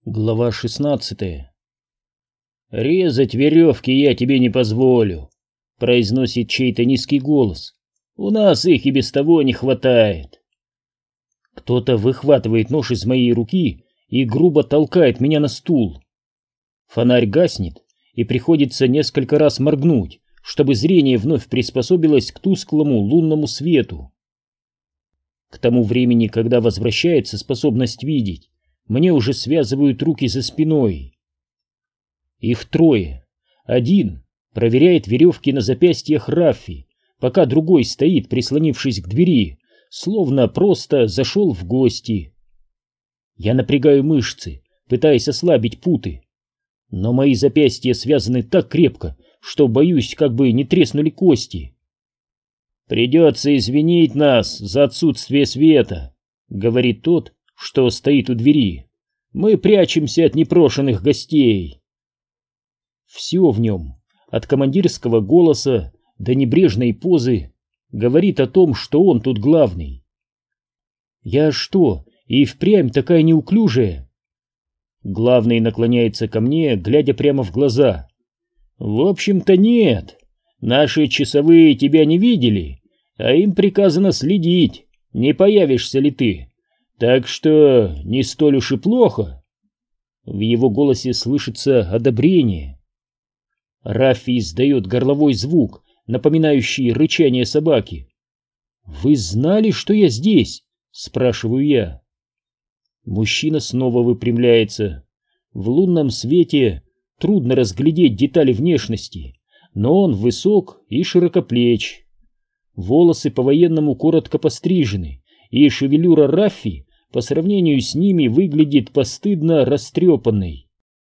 Глава 16. «Резать веревки я тебе не позволю», — произносит чей-то низкий голос. «У нас их и без того не хватает». Кто-то выхватывает нож из моей руки и грубо толкает меня на стул. Фонарь гаснет, и приходится несколько раз моргнуть, чтобы зрение вновь приспособилось к тусклому лунному свету. К тому времени, когда возвращается способность видеть, мне уже связывают руки за спиной. Их трое. Один проверяет веревки на запястьях Раффи, пока другой стоит, прислонившись к двери, словно просто зашел в гости. Я напрягаю мышцы, пытаясь ослабить путы, но мои запястья связаны так крепко, что боюсь, как бы не треснули кости. «Придется извинить нас за отсутствие света», — говорит тот, что стоит у двери. «Мы прячемся от непрошенных гостей». Все в нем, от командирского голоса до небрежной позы, говорит о том, что он тут главный. «Я что, и впрямь такая неуклюжая?» Главный наклоняется ко мне, глядя прямо в глаза. «В общем-то нет. Наши часовые тебя не видели, а им приказано следить, не появишься ли ты. Так что не столь уж и плохо». В его голосе слышится одобрение. Раффи издает горловой звук, напоминающий рычание собаки. «Вы знали, что я здесь?» — спрашиваю я. Мужчина снова выпрямляется. В лунном свете трудно разглядеть детали внешности, но он высок и широкоплеч. Волосы по-военному коротко пострижены, и шевелюра Раффи по сравнению с ними выглядит постыдно растрепанной.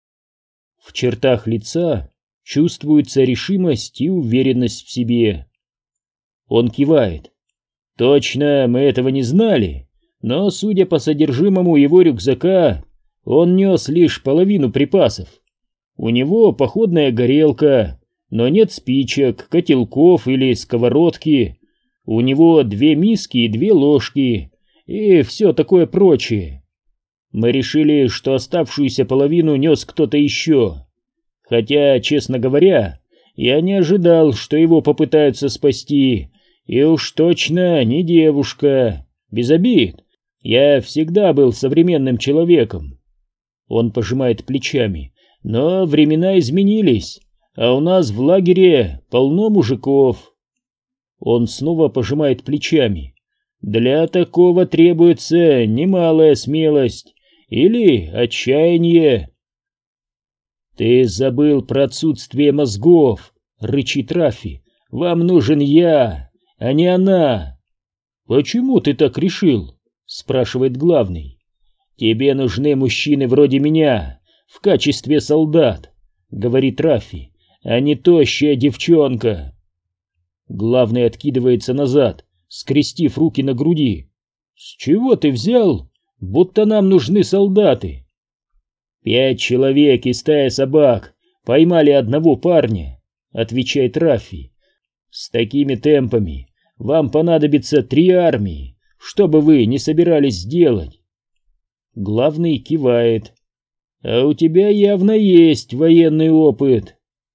В чертах лица чувствуется решимость и уверенность в себе. Он кивает. «Точно, мы этого не знали, но, судя по содержимому его рюкзака, он нес лишь половину припасов. У него походная горелка, но нет спичек, котелков или сковородки. У него 2 миски и 2 ложки и все такое прочее. Мы решили, что оставшуюся половину нес кто-то еще. Хотя, честно говоря, я не ожидал, что его попытаются спасти, и уж точно не девушка. Без обид. Я всегда был современным человеком». Он пожимает плечами. «Но времена изменились, а у нас в лагере полно мужиков». Он снова пожимает плечами. «Для такого требуется немалая смелость или отчаяние». «Ты забыл про отсутствие мозгов», — рычит Раффи. «Вам нужен я, а не она». «Почему ты так решил?» — спрашивает главный. «Тебе нужны мужчины вроде меня в качестве солдат», — говорит Раффи, — «а не тощая девчонка». Главный откидывается назад, скрестив руки на груди. «С чего ты взял, будто нам нужны солдаты?» 5 человек и стая собак поймали одного парня», — отвечает Раффи. «С такими темпами вам понадобится 3 армии, что бы вы не собирались делать». Главный кивает. «А у тебя явно есть военный опыт».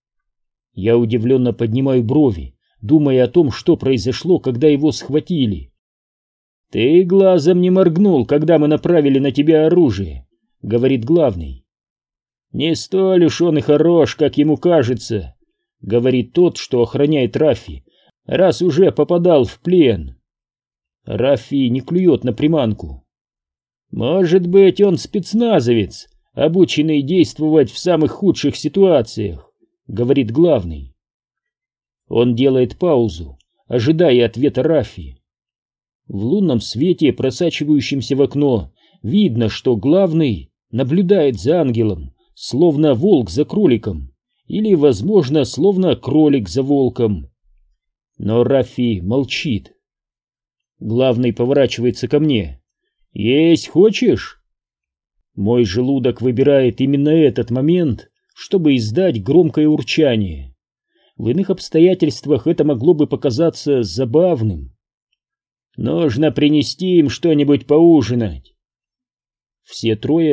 Я удивленно поднимаю брови, думая о том, что произошло, когда его схватили. «Ты глазом не моргнул, когда мы направили на тебя оружие», — говорит главный. «Не столь уж он и хорош, как ему кажется», — говорит тот, что охраняет Раффи, раз уже попадал в плен. Раффи не клюет на приманку. «Может быть, он спецназовец, обученный действовать в самых худших ситуациях», — говорит главный. Он делает паузу, ожидая ответа Раффи. В лунном свете, просачивающемся в окно, видно, что главный наблюдает за ангелом, словно волк за кроликом, или, возможно, словно кролик за волком. Но Раффи молчит. Главный поворачивается ко мне. «Есть хочешь?» Мой желудок выбирает именно этот момент, чтобы издать громкое урчание. В иных обстоятельствах это могло бы показаться забавным. «Нужно принести им что-нибудь поужинать». Все трое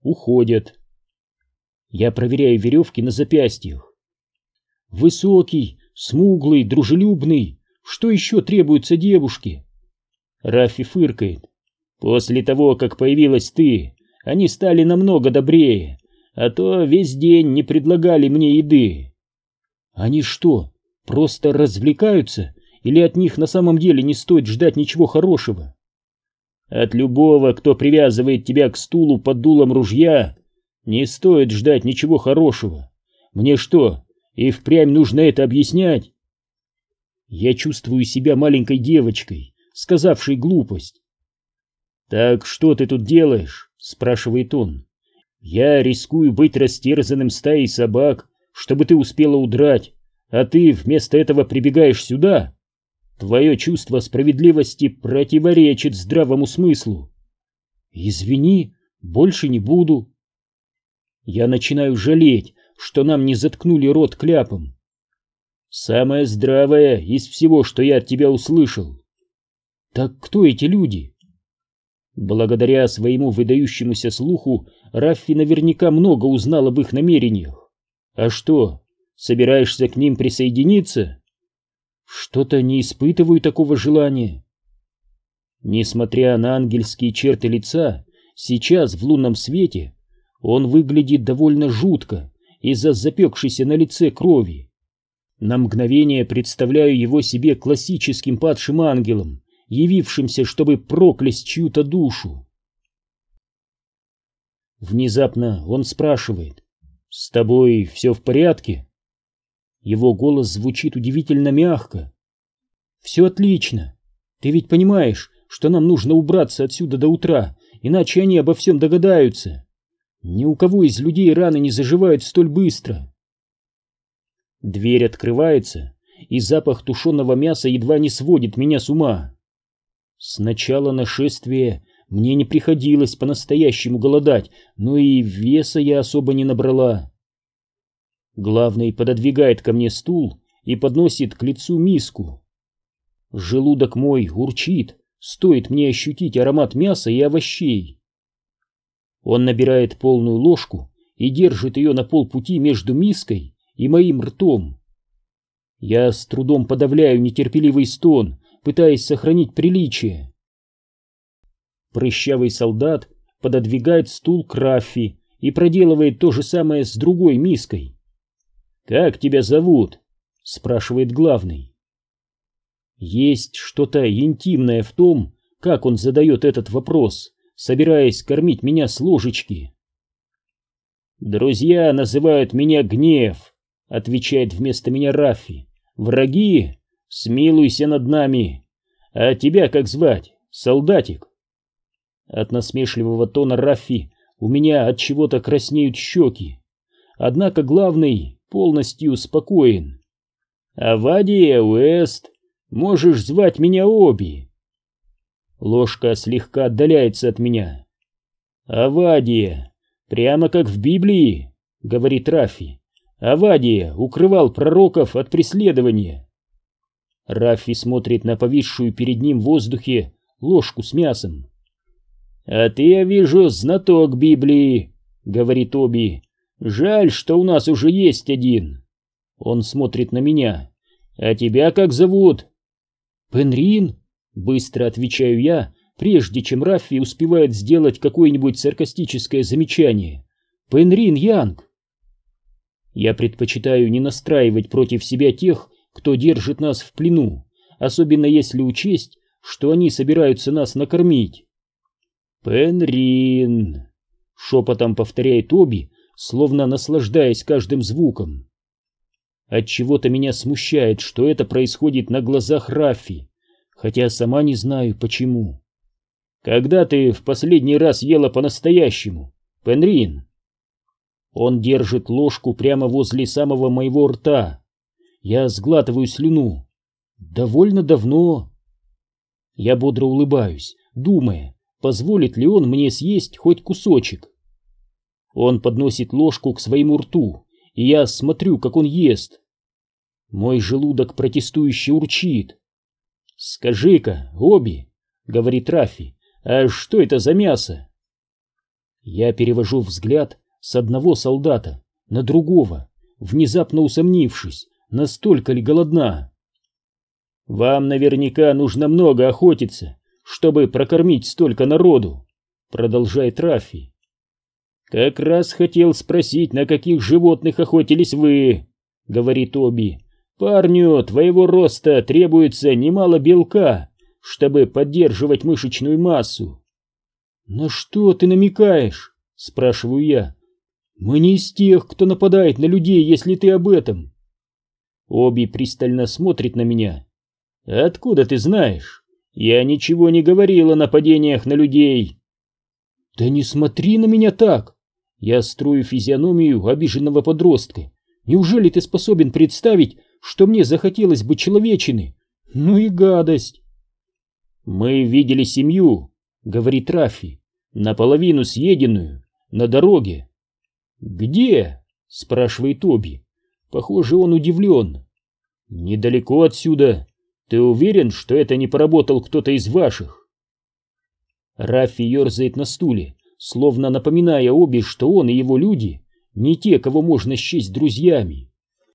уходят. Я проверяю веревки на запястьях. Высокий, смуглый, дружелюбный. Что еще требуется девушке? Раффи фыркает. После того, как появилась ты, они стали намного добрее, а то весь день не предлагали мне еды. Они что, просто развлекаются, или от них на самом деле не стоит ждать ничего хорошего? От любого, кто привязывает тебя к стулу под дулом ружья, не стоит ждать ничего хорошего. Мне что, и впрямь нужно это объяснять? Я чувствую себя маленькой девочкой, сказавшей глупость. «Так что ты тут делаешь?» — спрашивает он. «Я рискую быть растерзанным стаей собак, чтобы ты успела удрать, а ты вместо этого прибегаешь сюда? Твое чувство справедливости противоречит здравому смыслу». «Извини, больше не буду». Я начинаю жалеть, что нам не заткнули рот кляпом. «Самое здравое из всего, что я от тебя услышал». «Так кто эти люди?» Благодаря своему выдающемуся слуху Раффи наверняка много узнал об их намерениях. А что, собираешься к ним присоединиться? Что-то не испытываю такого желания. Несмотря на ангельские черты лица, сейчас в лунном свете он выглядит довольно жутко из-за запекшейся на лице крови. На мгновение представляю его себе классическим падшим ангелом, явившимся, чтобы проклясть чью-то душу. Внезапно он спрашивает: «С тобой все в порядке?» Его голос звучит удивительно мягко. «Все отлично. Ты ведь понимаешь, что нам нужно убраться отсюда до утра, иначе они обо всем догадаются. Ни у кого из людей раны не заживают столь быстро». Дверь открывается, и запах тушеного мяса едва не сводит меня с ума. С начала нашествия мне не приходилось по-настоящему голодать, но и веса я особо не набрала. Главный пододвигает ко мне стул и подносит к лицу миску. Желудок мой урчит, стоит мне ощутить аромат мяса и овощей. Он набирает полную ложку и держит ее на полпути между миской и моим ртом. Я с трудом подавляю нетерпеливый стон, пытаясь сохранить приличие. Прыщавый солдат пододвигает стул к Раффи и проделывает то же самое с другой миской. «Как тебя зовут?» — спрашивает главный. Есть что-то интимное в том, как он задает этот вопрос, собираясь кормить меня с ложечки. «Друзья называют меня Гнев», — отвечает вместо меня Раффи. «Враги? Смилуйся над нами. А тебя как звать, солдатик?» От насмешливого тона Раффи у меня от чего-то краснеют щеки. Однако главный полностью спокоен. «Авадия Уэст, можешь звать меня Оби». Ложка слегка отдаляется от меня. «Авадия, прямо как в Библии», — говорит Раффи. «Авадия укрывал пророков от преследования». Раффи смотрит на повисшую перед ним в воздухе ложку с мясом. «А ты, я вижу, знаток Библии», — говорит Оби. «Жаль, что у нас уже есть один». Он смотрит на меня. «А тебя как зовут?» «Пенрин», — быстро отвечаю я, прежде чем Раффи успевает сделать какое-нибудь саркастическое замечание. «Пенрин Янг». Я предпочитаю не настраивать против себя тех, кто держит нас в плену, особенно если учесть, что они собираются нас накормить. «Пенрин», — шепотом повторяет Оби, словно наслаждаясь каждым звуком. Отчего-то меня смущает, что это происходит на глазах Раффи, хотя сама не знаю почему. «Когда ты в последний раз ела по-настоящему, Пенрин?» Он держит ложку прямо возле самого моего рта. Я сглатываю слюну. «Довольно давно». Я бодро улыбаюсь, думая, позволит ли он мне съесть хоть кусочек. Он подносит ложку к своему рту, и я смотрю, как он ест. Мой желудок протестующе урчит. «Скажи-ка, Оби, — говорит Раффи, — а что это за мясо?» Я перевожу взгляд с одного солдата на другого, внезапно усомнившись, настолько ли голодна. «Вам наверняка нужно много охотиться, чтобы прокормить столько народу», — продолжает Рафи. «Как раз хотел спросить, на каких животных охотились вы», — говорит Оби. «Парню твоего роста требуется немало белка, чтобы поддерживать мышечную массу». «На что ты намекаешь?» — спрашиваю я. «Мы не из тех, кто нападает на людей, если ты об этом». Оби пристально смотрит на меня. «Откуда ты знаешь? Я ничего не говорил о нападениях на людей». «Да не смотри на меня так!» Я строю физиономию обиженного подростка. «Неужели ты способен представить, что мне захотелось бы человечины? Ну и гадость!» «Мы видели семью», — говорит Рафи, — «наполовину съеденную, на дороге». «Где?» — спрашивает Оби. Похоже, он удивлен. «Недалеко отсюда. Ты уверен, что это не поработал кто-то из ваших?» Рафи ерзает на стуле, словно напоминая Оби, что он и его люди не те, кого можно счесть друзьями.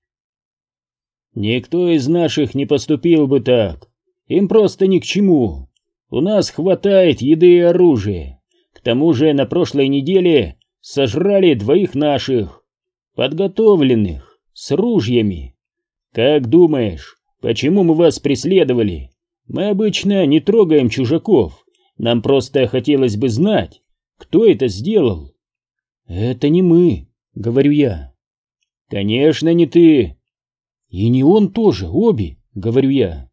«Никто из наших не поступил бы так. Им просто ни к чему. У нас хватает еды и оружия. К тому же на прошлой неделе сожрали 2 наших, подготовленных, с ружьями. Как думаешь, почему мы вас преследовали? Мы обычно не трогаем чужаков. Нам просто хотелось бы знать, кто это сделал». «Это не мы», — говорю я. «Конечно, не ты». «И не он тоже, Оби», — говорю я.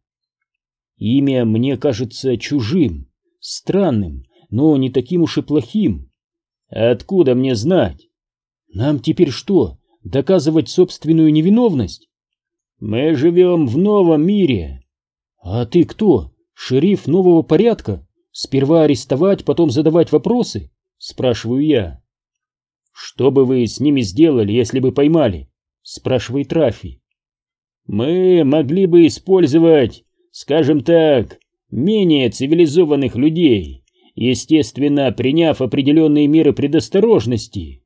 Имя мне кажется чужим, странным, но не таким уж и плохим. Откуда мне знать? Нам теперь что, доказывать собственную невиновность? Мы живем в новом мире. А ты кто? Шериф нового порядка? Сперва арестовать, потом задавать вопросы? Спрашиваю я. Что бы вы с ними сделали, если бы поймали? Спрашивает Рафи. Мы могли бы использовать, скажем так, менее цивилизованных людей, естественно, приняв определенные меры предосторожности.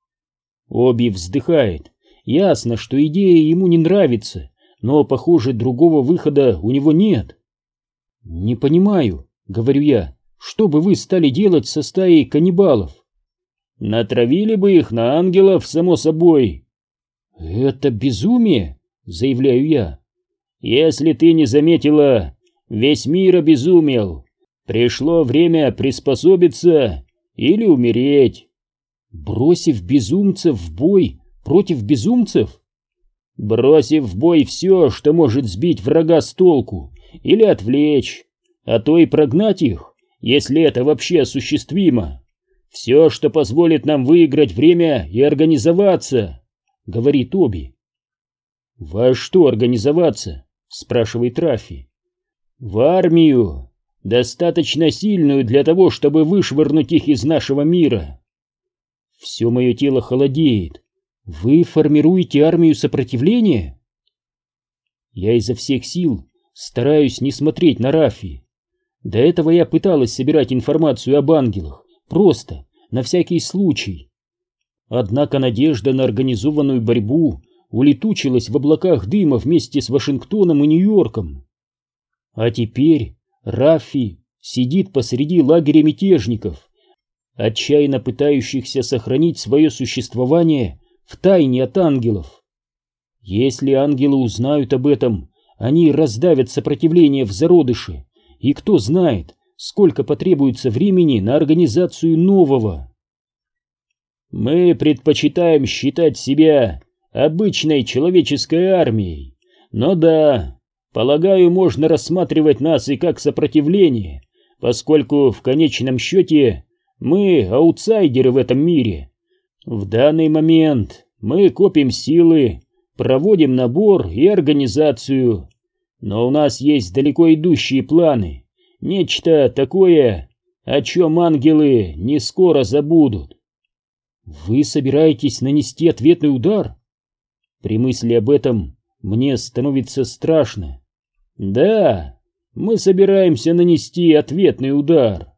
Оби вздыхает. Ясно, что идея ему не нравится, но, похоже, другого выхода у него нет. «Не понимаю», — говорю я, — «что бы вы стали делать со стаей каннибалов?» «Натравили бы их на ангелов, само собой». «Это безумие», — заявляю я. «Если ты не заметила, весь мир обезумел. Пришло время приспособиться или умереть». «Бросив безумцев в бой против безумцев?» «Бросив в бой все, что может сбить врага с толку или отвлечь, а то и прогнать их, если это вообще осуществимо. Все, что позволит нам выиграть время и организоваться», — говорит Оби. «Во что организоваться?» — спрашивает Рафи. «В армию, достаточно сильную для того, чтобы вышвырнуть их из нашего мира». Все мое тело холодеет. «Вы формируете армию сопротивления?» Я изо всех сил стараюсь не смотреть на Рафи. До этого я пыталась собирать информацию об ангелах, просто, на всякий случай. Однако надежда на организованную борьбу улетучилась в облаках дыма вместе с Вашингтоном и Нью-Йорком. А теперь Рафи сидит посреди лагеря мятежников, отчаянно пытающихся сохранить свое существование в тайне от ангелов. Если ангелы узнают об этом, они раздавят сопротивление в зародыше, и кто знает, сколько потребуется времени на организацию нового. Мы предпочитаем считать себя обычной человеческой армией, но да, полагаю, можно рассматривать нас и как сопротивление, поскольку в конечном счете мы аутсайдеры в этом мире. В данный момент мы копим силы, проводим набор и организацию, но у нас есть далеко идущие планы, нечто такое, о чем ангелы не скоро забудут. Вы собираетесь нанести ответный удар? При мысли об этом мне становится страшно. Да, мы собираемся нанести ответный удар.